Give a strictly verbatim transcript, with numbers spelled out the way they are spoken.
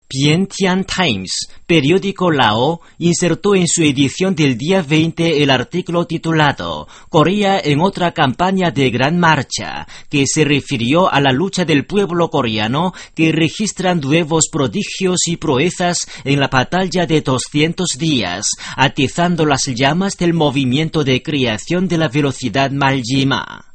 Vientiane Times, periódico Lao, insertó en su edición del día veinte el artículo titulado «Corea en otra campaña de gran marcha», que se refirió a la lucha del pueblo coreano que registran nuevos prodigios y proezas en la batalla de doscientos días, atizando las llamas del movimiento de creación de la velocidad Maljima.